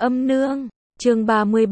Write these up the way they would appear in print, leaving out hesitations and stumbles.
Âm nương, chương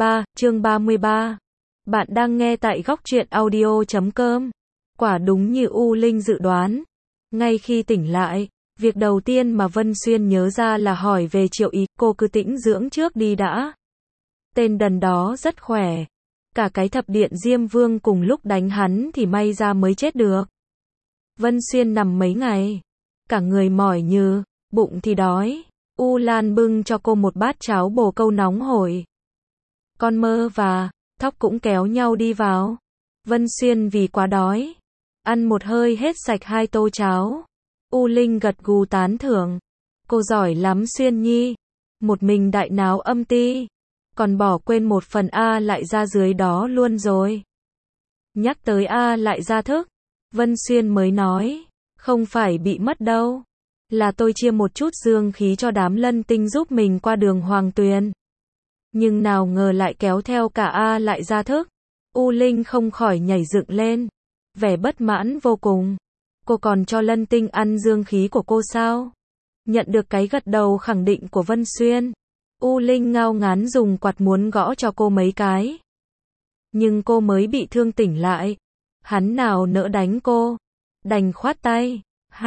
33. Bạn đang nghe tại góc truyện audio.com. Quả đúng như U Linh dự đoán. Ngay khi tỉnh lại, việc đầu tiên mà Vân Xuyên nhớ ra là hỏi về Triệu Ý, cô cứ tĩnh dưỡng trước đi đã. Tên đần đó rất khỏe. Cả cái thập điện Diêm Vương cùng lúc đánh hắn thì may ra mới chết được. Vân Xuyên nằm mấy ngày, cả người mỏi nhừ, bụng thì đói. U Lan bưng cho cô một bát cháo bồ câu nóng hổi. Con Mơ và Thóc cũng kéo nhau đi vào. Vân Xuyên vì quá đói, ăn một hơi hết sạch 2 tô cháo. U Linh gật gù tán thưởng. Cô giỏi lắm Xuyên nhi. Một mình đại náo âm ti. Còn bỏ quên một phần A lại ra dưới đó luôn rồi. Nhắc tới A lại ra thức, Vân Xuyên mới nói. Không phải bị mất đâu. Là tôi chia một chút dương khí cho đám lân tinh giúp mình qua đường Hoàng Tuyền. Nhưng nào ngờ lại kéo theo cả A lại ra thức. U Linh không khỏi nhảy dựng lên. Vẻ bất mãn vô cùng. Cô còn cho lân tinh ăn dương khí của cô sao? Nhận được cái gật đầu khẳng định của Vân Xuyên. U Linh ngao ngán dùng quạt muốn gõ cho cô mấy cái. Nhưng cô mới bị thương tỉnh lại. Hắn nào nỡ đánh cô. Đành khoát tay.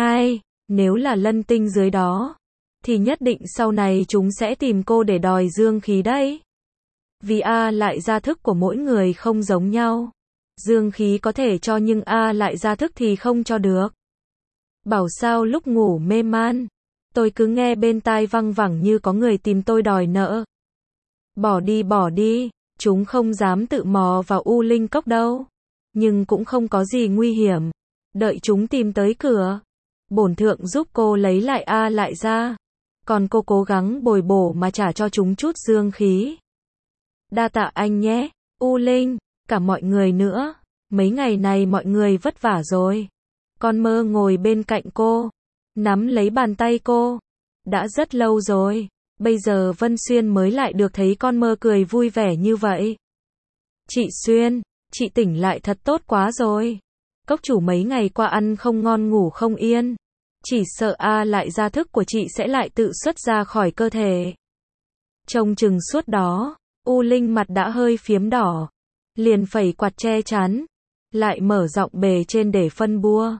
Nếu là lân tinh dưới đó, thì nhất định sau này chúng sẽ tìm cô để đòi dương khí đấy. Vì A lại ra thức của mỗi người không giống nhau. Dương khí có thể cho nhưng A lại ra thức thì không cho được. Bảo sao lúc ngủ mê man, tôi cứ nghe bên tai văng vẳng như có người tìm tôi đòi nợ. Bỏ đi, chúng không dám tự mò vào U Linh cốc đâu. Nhưng cũng không có gì nguy hiểm. Đợi chúng tìm tới cửa, bổn thượng giúp cô lấy lại A lại ra. Còn cô cố gắng bồi bổ mà trả cho chúng chút dương khí. Đa tạ anh nhé, U Linh, cả mọi người nữa. Mấy ngày này mọi người vất vả rồi. Con Mơ ngồi bên cạnh cô, nắm lấy bàn tay cô. Đã rất lâu rồi, bây giờ Vân Xuyên mới lại được thấy con Mơ cười vui vẻ như vậy. Chị Xuyên, chị tỉnh lại thật tốt quá rồi. Cốc chủ mấy ngày qua ăn không ngon ngủ không yên. Chỉ sợ A lại ra thức của chị sẽ lại tự xuất ra khỏi cơ thể. Trông chừng suốt đó, U Linh mặt đã hơi phiếm đỏ. Liền phẩy quạt che chắn. Lại mở giọng bề trên để phân bua.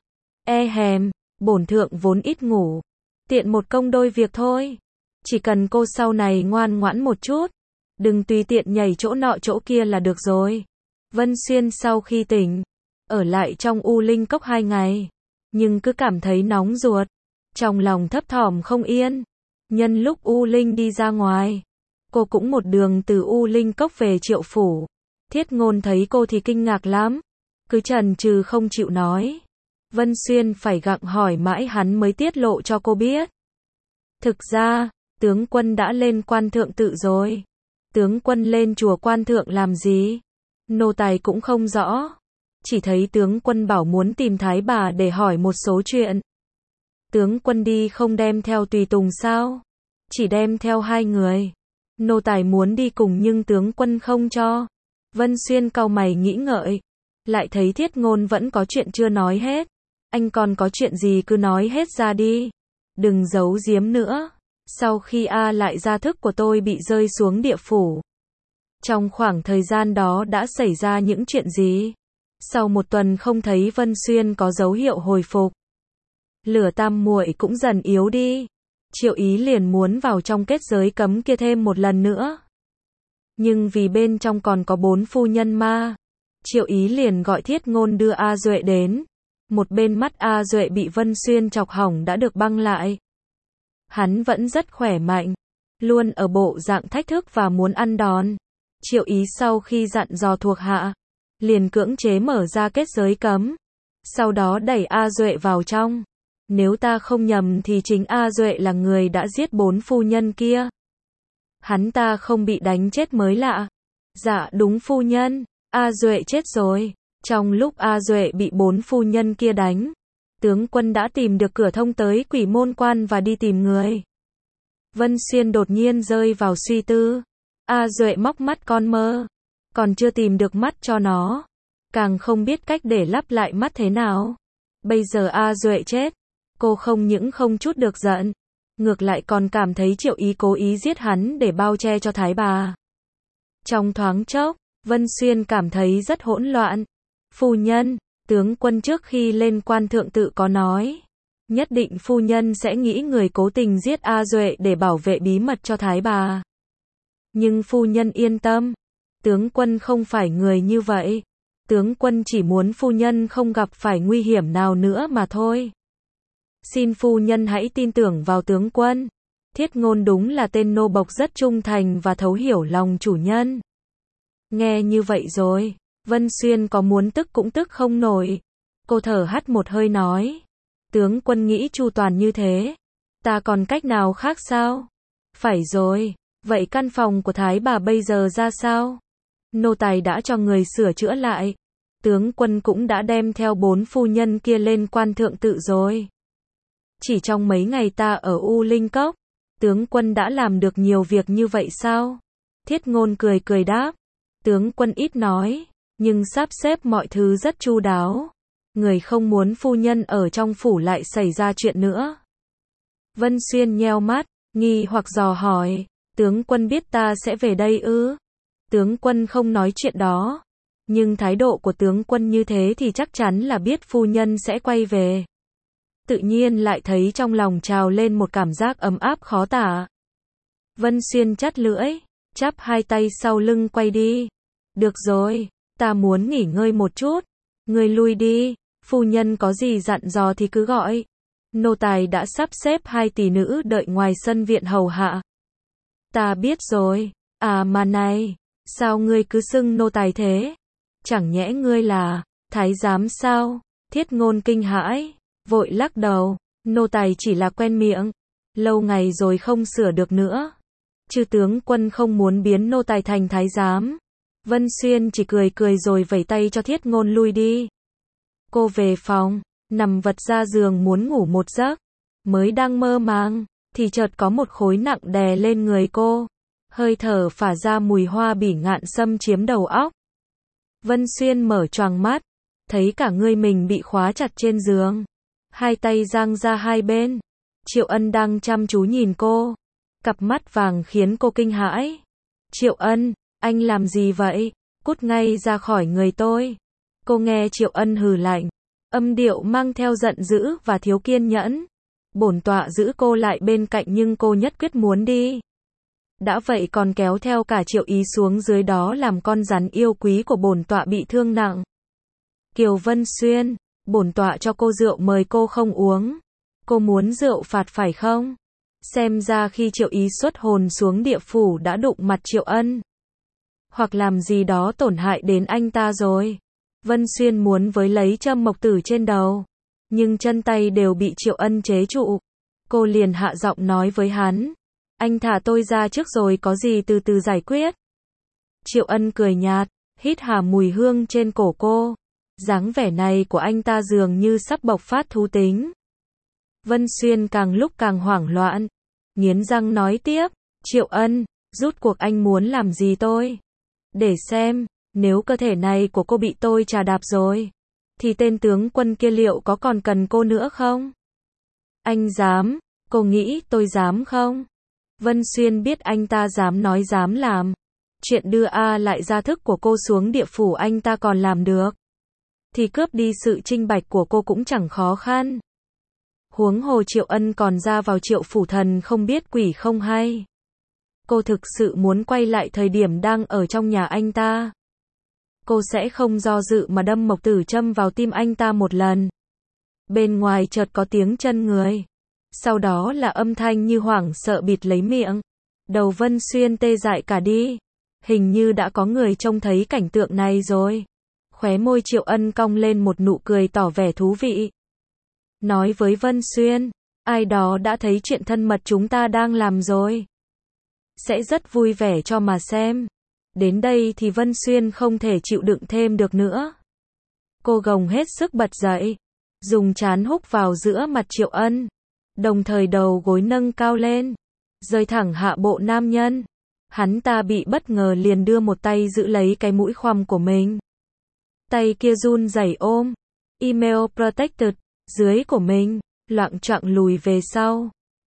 Bổn thượng vốn ít ngủ. Tiện một công đôi việc thôi. Chỉ cần cô sau này ngoan ngoãn một chút. Đừng tùy tiện nhảy chỗ nọ chỗ kia là được rồi. Vân Xuyên sau khi tỉnh, ở lại trong U Linh cốc 2 ngày. Nhưng cứ cảm thấy nóng ruột. Trong lòng thấp thỏm không yên. Nhân lúc U Linh đi ra ngoài, cô cũng một đường từ U Linh cốc về Triệu phủ. Thiết Ngôn thấy cô thì kinh ngạc lắm. Cứ chần chừ không chịu nói. Vân Xuyên phải gặng hỏi mãi hắn mới tiết lộ cho cô biết. Thực ra, tướng quân đã lên Quan Thượng Tự rồi. Tướng quân lên chùa Quan Thượng làm gì? Nô tài cũng không rõ. Chỉ thấy tướng quân bảo muốn tìm Thái bà để hỏi một số chuyện. Tướng quân đi không đem theo tùy tùng sao? Chỉ đem theo 2 người. Nô tài muốn đi cùng nhưng tướng quân không cho. Vân Xuyên cau mày nghĩ ngợi. Lại thấy Thiết Ngôn vẫn có chuyện chưa nói hết. Anh còn có chuyện gì cứ nói hết ra đi. Đừng giấu giếm nữa. Sau khi A lại ra thức của tôi bị rơi xuống địa phủ. Trong khoảng thời gian đó đã xảy ra những chuyện gì? Sau 1 tuần không thấy Vân Xuyên có dấu hiệu hồi phục. Lửa tam muội cũng dần yếu đi. Triệu Ý liền muốn vào trong kết giới cấm kia thêm một lần nữa. Nhưng vì bên trong còn có 4 phu nhân ma. Triệu Ý liền gọi Thiết Ngôn đưa A Duệ đến. Một bên mắt A Duệ bị Vân Xuyên chọc hỏng đã được băng lại. Hắn vẫn rất khỏe mạnh. Luôn ở bộ dạng thách thức và muốn ăn đòn. Triệu Ý sau khi dặn dò thuộc hạ, liền cưỡng chế mở ra kết giới cấm. Sau đó đẩy A Duệ vào trong. Nếu ta không nhầm thì chính A Duệ là người đã giết 4 phu nhân kia. Hắn ta không bị đánh chết mới lạ. Dạ đúng phu nhân, A Duệ chết rồi. Trong lúc A Duệ bị 4 phu nhân kia đánh, tướng quân đã tìm được cửa thông tới Quỷ Môn Quan và đi tìm người. Vân Xuyên đột nhiên rơi vào suy tư. A Duệ móc mắt con Mơ. Còn chưa tìm được mắt cho nó. Càng không biết cách để lắp lại mắt thế nào. Bây giờ A Duệ chết. Cô không những không chút được giận. ngược lại còn cảm thấy Triệu Ý cố ý giết hắn để bao che cho Thái bà. Trong thoáng chốc, Vân Xuyên cảm thấy rất hỗn loạn. Phu nhân, tướng quân trước khi lên quan thượng tự có nói, nhất định phu nhân sẽ nghĩ người cố tình giết A Duệ để bảo vệ bí mật cho Thái bà. Nhưng phu nhân yên tâm, tướng quân không phải người như vậy. Tướng quân chỉ muốn phu nhân không gặp phải nguy hiểm nào nữa mà thôi. Xin phu nhân hãy tin tưởng vào tướng quân. Thiết Ngôn đúng là tên nô bộc rất trung thành và thấu hiểu lòng chủ nhân. Nghe như vậy rồi, Vân Xuyên có muốn tức cũng tức không nổi. Cô thở hắt một hơi nói, tướng quân nghĩ chu toàn như thế, ta còn cách nào khác sao? Phải rồi, vậy căn phòng của Thái bà bây giờ ra sao? Nô tài đã cho người sửa chữa lại. Tướng quân cũng đã đem theo 4 phu nhân kia lên quan thượng tự rồi. Chỉ trong mấy ngày ta ở U Linh Cốc, tướng quân đã làm được nhiều việc như vậy sao? Thiết Ngôn cười cười đáp, tướng quân ít nói, nhưng sắp xếp mọi thứ rất chu đáo. Người không muốn phu nhân ở trong phủ lại xảy ra chuyện nữa. Vân Xuyên nheo mắt, nghi hoặc dò hỏi, tướng quân biết ta sẽ về đây ư? Tướng quân không nói chuyện đó, nhưng thái độ của tướng quân như thế thì chắc chắn là biết phu nhân sẽ quay về. Tự nhiên lại thấy trong lòng trào lên một cảm giác ấm áp khó tả. Vân Xuyên chắt lưỡi, chắp hai tay sau lưng quay đi. Được rồi, ta muốn nghỉ ngơi một chút. Ngươi lui đi, phu nhân có gì dặn dò thì cứ gọi. Nô tài đã sắp xếp 2 tỷ nữ đợi ngoài sân viện hầu hạ. Ta biết rồi, à mà này, sao ngươi cứ xưng nô tài thế? Chẳng nhẽ ngươi là thái giám sao? Thiết Ngôn kinh hãi, vội lắc đầu, nô tài chỉ là quen miệng, lâu ngày rồi không sửa được nữa. Chư tướng quân không muốn biến nô tài thành thái giám. Vân Xuyên chỉ cười cười rồi vẩy tay cho Thiết Ngôn lui đi. Cô về phòng, nằm vật ra giường muốn ngủ một giấc. Mới đang mơ màng, thì chợt có một khối nặng đè lên người cô. Hơi thở phả ra mùi hoa bỉ ngạn xâm chiếm đầu óc. Vân Xuyên mở choàng mắt, thấy cả người mình bị khóa chặt trên giường. Hai tay dang ra hai bên. Triệu Ân đang chăm chú nhìn cô. Cặp mắt vàng khiến cô kinh hãi. Triệu Ân, anh làm gì vậy? Cút ngay ra khỏi người tôi. Cô nghe Triệu Ân hừ lạnh, âm điệu mang theo giận dữ và thiếu kiên nhẫn. Bổn tọa giữ cô lại bên cạnh nhưng cô nhất quyết muốn đi. Đã vậy còn kéo theo cả Triệu Ý xuống dưới đó làm con rắn yêu quý của bổn tọa bị thương nặng. Kiều Vân Xuyên, bổn tọa cho cô rượu mời cô không uống. Cô muốn rượu phạt phải không? Xem ra khi Triệu Ý xuất hồn xuống địa phủ đã đụng mặt Triệu Ân. Hoặc làm gì đó tổn hại đến anh ta rồi. Vân Xuyên muốn với lấy châm mộc tử trên đầu. Nhưng chân tay đều bị Triệu Ân chế trụ. Cô liền hạ giọng nói với hắn. Anh thả tôi ra trước rồi có gì từ từ giải quyết. Triệu Ân cười nhạt, hít hà mùi hương trên cổ cô. Dáng vẻ này của anh ta dường như sắp bộc phát thú tính. Vân Xuyên càng lúc càng hoảng loạn. Nghiến răng nói tiếp, Triệu Ân, rút cuộc anh muốn làm gì tôi? Để xem, nếu cơ thể này của cô bị tôi trà đạp rồi, thì tên tướng quân kia liệu có còn cần cô nữa không? Anh dám, cô nghĩ tôi dám không? Vân Xuyên biết anh ta dám nói dám làm. Chuyện đưa A lại gia thức của cô xuống địa phủ anh ta còn làm được. Thì cướp đi sự trinh bạch của cô cũng chẳng khó khăn. Huống hồ Triệu Ân còn ra vào Triệu phủ thần không biết quỷ không hay. Cô thực sự muốn quay lại thời điểm đang ở trong nhà anh ta. Cô sẽ không do dự mà đâm mộc tử châm vào tim anh ta một lần. Bên ngoài chợt có tiếng chân người. Sau đó là âm thanh như hoảng sợ bịt lấy miệng. Đầu Vân Xuyên tê dại cả đi. Hình như đã có người trông thấy cảnh tượng này rồi. Khóe môi Triệu Ân cong lên một nụ cười tỏ vẻ thú vị. Nói với Vân Xuyên, ai đó đã thấy chuyện thân mật chúng ta đang làm rồi. Sẽ rất vui vẻ cho mà xem. Đến đây thì Vân Xuyên không thể chịu đựng thêm được nữa. Cô gồng hết sức bật dậy, dùng trán húc vào giữa mặt Triệu Ân, đồng thời đầu gối nâng cao lên, rơi thẳng hạ bộ nam nhân. Hắn ta bị bất ngờ liền đưa một tay giữ lấy cái mũi khoằm của mình. Tay kia run rẩy ôm email protected dưới của mình, loạng choạng lùi về sau.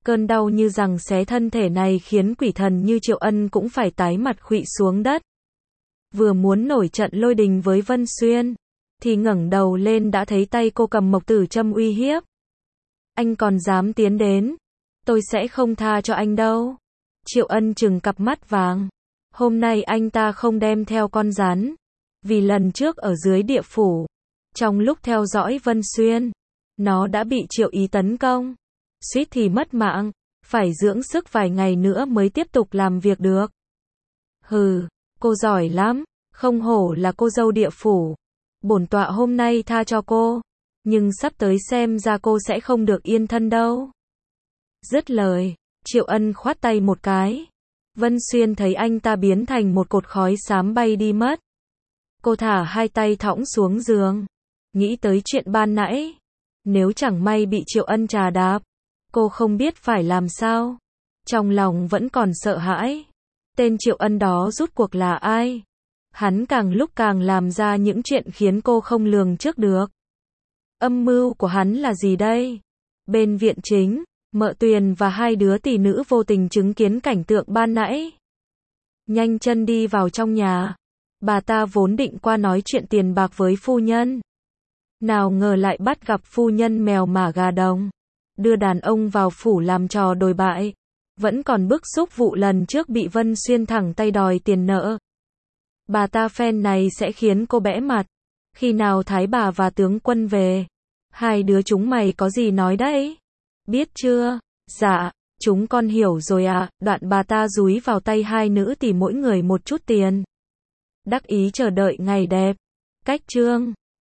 Cơn đau như rằng xé thân thể này khiến quỷ thần như Triệu Ân cũng phải tái mặt khuỵu xuống đất. Vừa muốn nổi trận lôi đình với Vân Xuyên, thì ngẩng đầu lên đã thấy tay cô cầm mộc tử châm uy hiếp. Anh còn dám tiến đến, tôi sẽ không tha cho anh đâu. Triệu Ân trừng cặp mắt vàng. Hôm nay anh ta không đem theo con rắn, vì lần trước ở dưới địa phủ, trong lúc theo dõi Vân Xuyên, nó đã bị Triệu Ý tấn công, suýt thì mất mạng, phải dưỡng sức vài ngày nữa mới tiếp tục làm việc được. Hừ, cô giỏi lắm, không hổ là cô dâu địa phủ. Bổn tọa hôm nay tha cho cô, nhưng sắp tới xem ra cô sẽ không được yên thân đâu. Dứt lời, Triệu Ân khoát tay một cái. Vân Xuyên thấy anh ta biến thành một cột khói xám bay đi mất. Cô thả hai tay thõng xuống giường, nghĩ tới chuyện ban nãy. Nếu chẳng may bị Triệu Ân trà đạp, cô không biết phải làm sao. Trong lòng vẫn còn sợ hãi. Tên Triệu Ân đó rút cuộc là ai? Hắn càng lúc càng làm ra những chuyện khiến cô không lường trước được. Âm mưu của hắn là gì đây? Bên viện chính, Mợ Tuyền và hai đứa tỷ nữ vô tình chứng kiến cảnh tượng ban nãy. Nhanh chân đi vào trong nhà. Bà ta vốn định qua nói chuyện tiền bạc với phu nhân. Nào ngờ lại bắt gặp phu nhân mèo mả gà đồng. Đưa đàn ông vào phủ làm trò đồi bại. Vẫn còn bức xúc vụ lần trước bị Vân Xuyên thẳng tay đòi tiền nợ. Bà ta phen này sẽ khiến cô bẽ mặt. Khi nào Thái bà và tướng quân về, hai đứa chúng mày có gì nói đấy? Biết chưa? Dạ, chúng con hiểu rồi ạ. Đoạn bà ta dúi vào tay hai nữ tỷ mỗi người một chút tiền. Đắc ý chờ đợi ngày đẹp. Cách chương